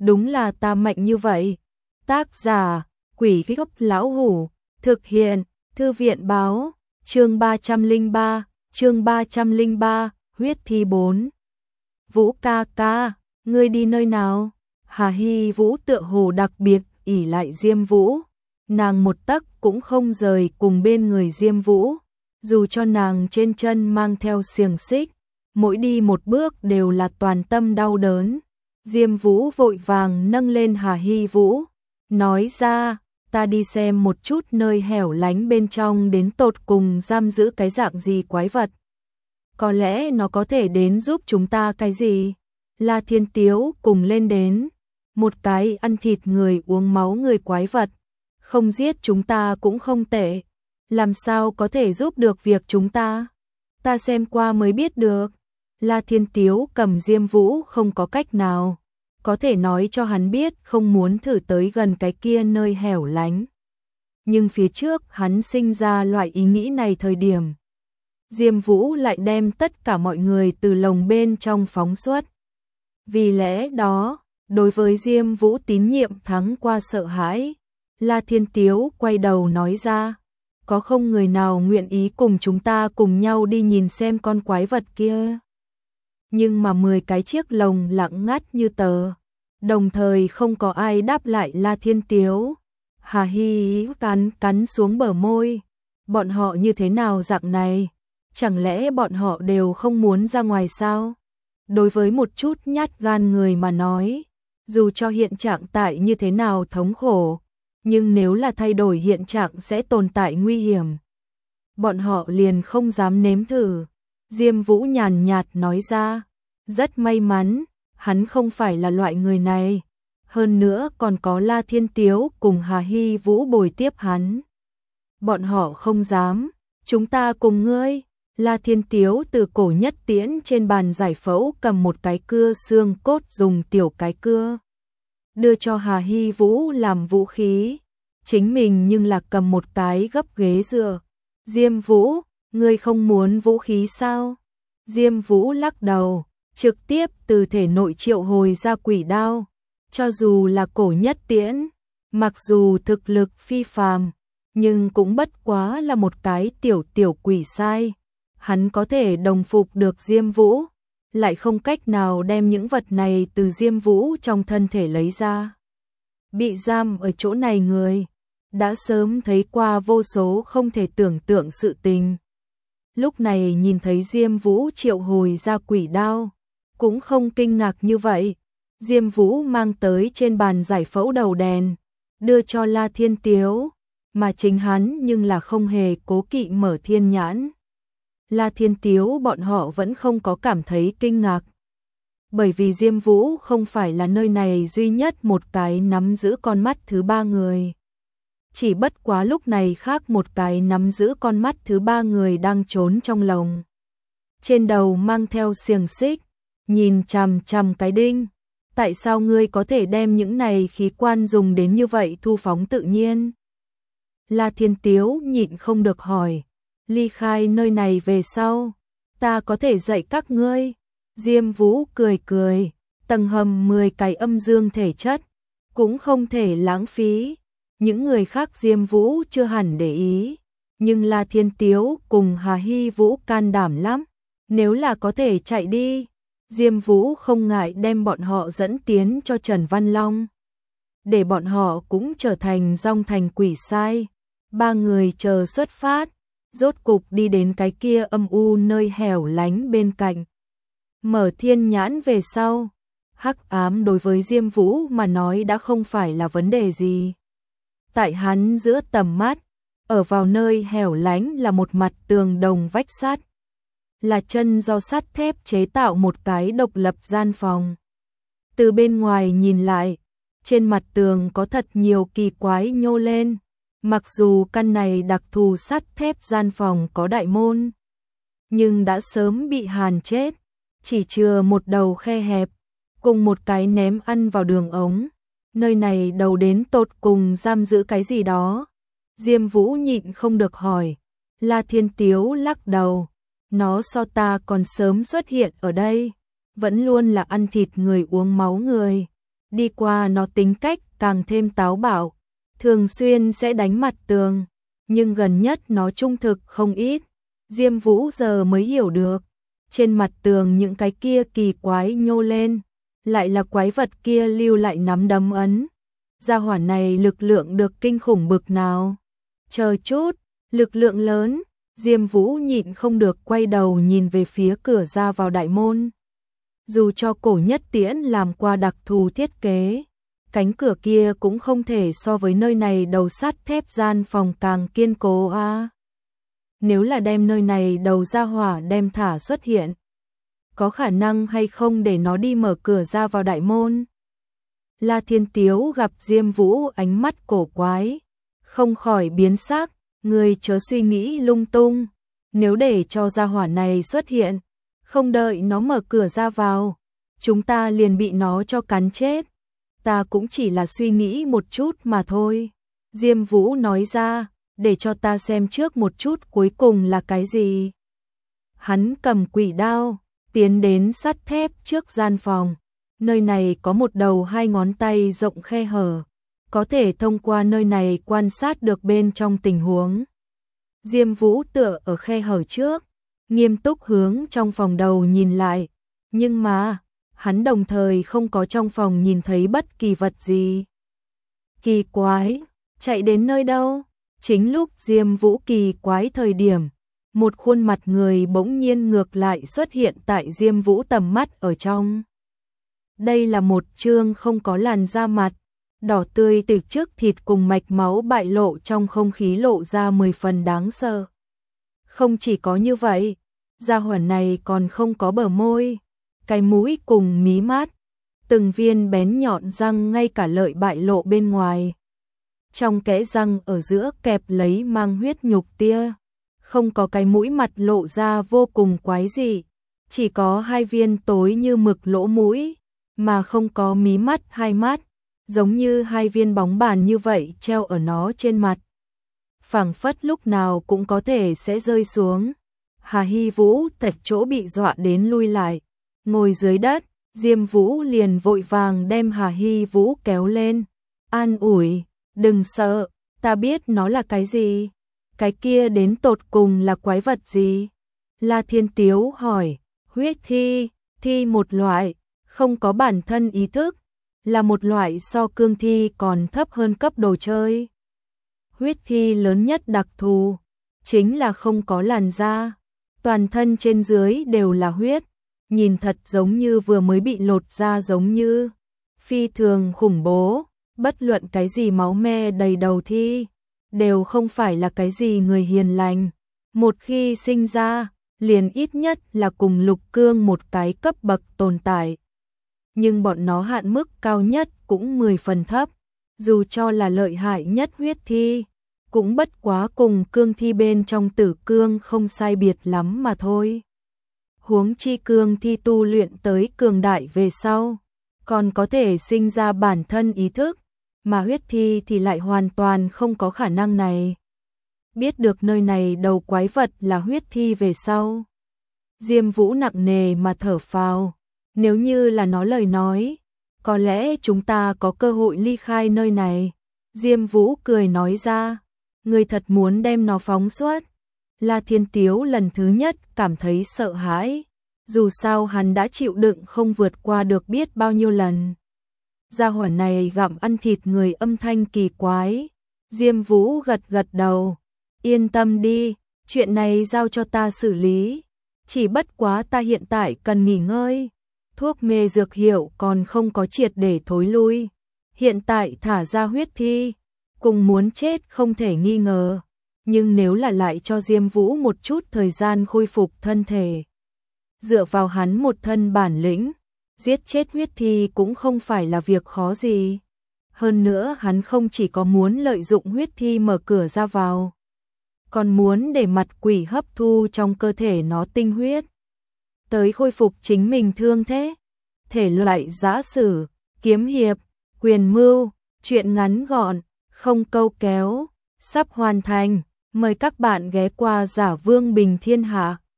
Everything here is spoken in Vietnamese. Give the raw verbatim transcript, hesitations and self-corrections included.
đúng là ta mạnh như vậy. Tác giả, Quỷ Gốc Lão Hủ, thực hiện, Thư viện báo, chương ba trăm lẻ ba, chương ba trăm lẻ ba, huyết thi bốn. Vũ ca ca, ngươi đi nơi nào? Hà Hy Vũ tựa hồ đặc biệt ỷ lại Diêm Vũ, nàng một tấc cũng không rời cùng bên người Diêm Vũ, dù cho nàng trên chân mang theo xiềng xích, mỗi đi một bước đều là toàn tâm đau đớn. Diêm Vũ vội vàng nâng lên Hà Hy Vũ, nói ra, ta đi xem một chút nơi hẻo lánh bên trong đến tột cùng giam giữ cái dạng gì quái vật. Có lẽ nó có thể đến giúp chúng ta cái gì? La Thiên Tiếu cùng lên đến, một cái ăn thịt người uống máu người quái vật, không giết chúng ta cũng không tệ, làm sao có thể giúp được việc chúng ta? Ta xem qua mới biết được. La Thiên Tiếu cầm Diêm Vũ không có cách nào, có thể nói cho hắn biết không muốn thử tới gần cái kia nơi hẻo lánh. Nhưng phía trước hắn sinh ra loại ý nghĩ này thời điểm, Diêm Vũ lại đem tất cả mọi người từ lồng bên trong phóng xuất. Vì lẽ đó, đối với Diêm Vũ tín nhiệm thắng qua sợ hãi, La Thiên Tiếu quay đầu nói ra, có không người nào nguyện ý cùng chúng ta cùng nhau đi nhìn xem con quái vật kia? Nhưng mà mười cái chiếc lồng lặng ngắt như tờ, đồng thời không có ai đáp lại La Thiên Tiếu. Hà Hy cắn cắn xuống bờ môi, bọn họ như thế nào dạng này? Chẳng lẽ bọn họ đều không muốn ra ngoài sao? Đối với một chút nhát gan người mà nói, dù cho hiện trạng tại như thế nào thống khổ, nhưng nếu là thay đổi hiện trạng sẽ tồn tại nguy hiểm, bọn họ liền không dám nếm thử. Diêm Vũ nhàn nhạt nói ra, rất may mắn, hắn không phải là loại người này, hơn nữa còn có La Thiên Tiếu cùng Hà Hy Vũ bồi tiếp hắn. Bọn họ không dám, chúng ta cùng ngươi. La Thiên Tiếu từ cổ nhất tiễn trên bàn giải phẫu cầm một cái cưa xương cốt dùng tiểu cái cưa, đưa cho Hà Hy Vũ làm vũ khí, chính mình nhưng là cầm một cái gấp ghế dựa. Diêm Vũ, ngươi không muốn vũ khí sao? Diêm Vũ lắc đầu, trực tiếp từ thể nội triệu hồi ra quỷ đao, cho dù là cổ nhất tiễn, mặc dù thực lực phi phàm, nhưng cũng bất quá là một cái tiểu tiểu quỷ sai. Hắn có thể đồng phục được Diêm Vũ, lại không cách nào đem những vật này từ Diêm Vũ trong thân thể lấy ra. Bị giam ở chỗ này người, đã sớm thấy qua vô số không thể tưởng tượng sự tình. Lúc này nhìn thấy Diêm Vũ triệu hồi ra quỷ đao, cũng không kinh ngạc như vậy. Diêm Vũ mang tới trên bàn giải phẫu đầu đèn, đưa cho La Thiên Tiếu, mà chính hắn nhưng là không hề cố kỵ mở thiên nhãn. La Thiên Tiếu bọn họ vẫn không có cảm thấy kinh ngạc, bởi vì Diêm Vũ không phải là nơi này duy nhất một cái nắm giữ con mắt thứ ba người. Chỉ bất quá lúc này khác một cái nắm giữ con mắt thứ ba người đang trốn trong lồng. Trên đầu mang theo xiềng xích, nhìn chằm chằm cái đinh. Tại sao ngươi có thể đem những này khí quan dùng đến như vậy thu phóng tự nhiên? La Thiên Tiếu nhịn không được hỏi. Ly khai nơi này về sau, ta có thể dạy các ngươi. Diêm Vũ cười cười, tầng hầm mười cái âm dương thể chất, cũng không thể lãng phí. Những người khác Diêm Vũ chưa hẳn để ý, nhưng La Thiên Tiếu cùng Hà Hy Vũ can đảm lắm. Nếu là có thể chạy đi, Diêm Vũ không ngại đem bọn họ dẫn tiến cho Trần Văn Long, để bọn họ cũng trở thành dòng thành quỷ sai. Ba người chờ xuất phát, rốt cục đi đến cái kia âm u nơi hẻo lánh bên cạnh. Mở thiên nhãn về sau, hắc ám đối với Diêm Vũ mà nói đã không phải là vấn đề gì. Tại hắn giữa tầm mắt, ở vào nơi hẻo lánh là một mặt tường đồng vách sắt, là chân do sắt thép chế tạo một cái độc lập gian phòng. Từ bên ngoài nhìn lại, trên mặt tường có thật nhiều kỳ quái nhô lên. Mặc dù căn này đặc thù sắt thép gian phòng có đại môn, nhưng đã sớm bị hàn chết, chỉ chừa một đầu khe hẹp, cùng một cái ném ăn vào đường ống. Nơi này đầu đến tột cùng giam giữ cái gì đó? Diêm Vũ nhịn không được hỏi. La Thiên Tiếu lắc đầu, nó so ta còn sớm xuất hiện ở đây, vẫn luôn là ăn thịt người uống máu người. đi qua nó tính cách càng thêm táo bạo, thường xuyên sẽ đánh mặt tường, nhưng gần nhất nó trung thực không ít. Diêm Vũ giờ mới hiểu được, trên mặt tường những cái kia kỳ quái nhô lên, lại là quái vật kia lưu lại nắm đấm ấn. Gia hỏa này lực lượng được kinh khủng bực nào. Chờ chút, lực lượng lớn, Diêm Vũ nhịn không được quay đầu nhìn về phía cửa ra vào đại môn. Dù cho cổ nhất tiễn làm qua đặc thù thiết kế, cánh cửa kia cũng không thể so với nơi này đầu sắt thép gian phòng càng kiên cố a. À. Nếu là đem nơi này đầu ra hỏa đem thả xuất hiện, có khả năng hay không để nó đi mở cửa ra vào đại môn? La Thiên Tiếu gặp Diêm Vũ ánh mắt cổ quái, không khỏi biến sắc, người chớ suy nghĩ lung tung, nếu để cho gia hỏa này xuất hiện, không đợi nó mở cửa ra vào, chúng ta liền bị nó cho cắn chết. Ta cũng chỉ là suy nghĩ một chút mà thôi. Diêm Vũ nói ra, để cho ta xem trước một chút cuối cùng là cái gì. Hắn cầm quỷ đao, tiến đến sắt thép trước gian phòng. Nơi này có một đầu hai ngón tay rộng khe hở, có thể thông qua nơi này quan sát được bên trong tình huống. Diêm Vũ tựa ở khe hở trước, nghiêm túc hướng trong phòng đầu nhìn lại, nhưng mà, hắn đồng thời không có trong phòng nhìn thấy bất kỳ vật gì. Kỳ quái, chạy đến nơi đâu? Chính lúc Diêm Vũ kỳ quái thời điểm, một khuôn mặt người bỗng nhiên ngược lại xuất hiện tại Diêm Vũ tầm mắt ở trong. Đây là một trương không có làn da mặt, đỏ tươi từ trước thịt cùng mạch máu bại lộ trong không khí lộ ra mười phần đáng sợ. Không chỉ có như vậy, gia hỏa này còn không có bờ môi, cái mũi cùng mí mắt, từng viên bén nhọn răng ngay cả lợi bại lộ bên ngoài. Trong kẽ răng ở giữa kẹp lấy mang huyết nhục tia, không có cái mũi mặt lộ ra vô cùng quái dị, chỉ có hai viên tối như mực lỗ mũi, mà không có mí mắt hai mắt, giống như hai viên bóng bàn như vậy treo ở nó trên mặt. Phảng phất lúc nào cũng có thể sẽ rơi xuống. Hà Hy Vũ tại chỗ bị dọa đến lui lại, ngồi dưới đất, Diêm Vũ liền vội vàng đem Hà Hy Vũ kéo lên, an ủi, đừng sợ, ta biết nó là cái gì, cái kia đến tột cùng là quái vật gì. La Thiên Tiếu hỏi, huyết thi, thi một loại, không có bản thân ý thức, là một loại so cương thi còn thấp hơn cấp đồ chơi. Huyết thi lớn nhất đặc thù, chính là không có làn da, toàn thân trên dưới đều là huyết, nhìn thật giống như vừa mới bị lột da giống như, phi thường khủng bố, bất luận cái gì máu me đầy đầu thi, đều không phải là cái gì người hiền lành, một khi sinh ra, liền ít nhất là cùng lục cương một cái cấp bậc tồn tại. Nhưng bọn nó hạn mức cao nhất cũng mười phần thấp, dù cho là lợi hại nhất huyết thi, cũng bất quá cùng cương thi bên trong tử cương không sai biệt lắm mà thôi. Huống chi cương thi tu luyện tới cường đại về sau, còn có thể sinh ra bản thân ý thức, mà huyết thi thì lại hoàn toàn không có khả năng này. Biết được nơi này đầu quái vật là huyết thi về sau, Diêm Vũ nặng nề mà thở phào, nếu như là nó lời nói, có lẽ chúng ta có cơ hội ly khai nơi này. Diêm Vũ cười nói ra, người thật muốn đem nó phóng xuất. La Thiên Tiếu lần thứ nhất cảm thấy sợ hãi, dù sao hắn đã chịu đựng không vượt qua được biết bao nhiêu lần. Gia hỏa này gặm ăn thịt người âm thanh kỳ quái. Diêm Vũ gật gật đầu, yên tâm đi, chuyện này giao cho ta xử lý, chỉ bất quá ta hiện tại cần nghỉ ngơi. Thuốc mê dược hiệu còn không có triệt để thối lui, hiện tại thả ra huyết thi, cùng muốn chết không thể nghi ngờ, nhưng nếu là lại cho Diêm Vũ một chút thời gian khôi phục thân thể, dựa vào hắn một thân bản lĩnh, giết chết huyết thi cũng không phải là việc khó gì. Hơn nữa hắn không chỉ có muốn lợi dụng huyết thi mở cửa ra vào, còn muốn để mặt quỷ hấp thu trong cơ thể nó tinh huyết, tới khôi phục chính mình thương thế. Thể loại giã sử, kiếm hiệp, quyền mưu, truyện ngắn gọn, không câu kéo, sắp hoàn thành. Mời các bạn ghé qua Giả Vương Bình Thiên Hạ.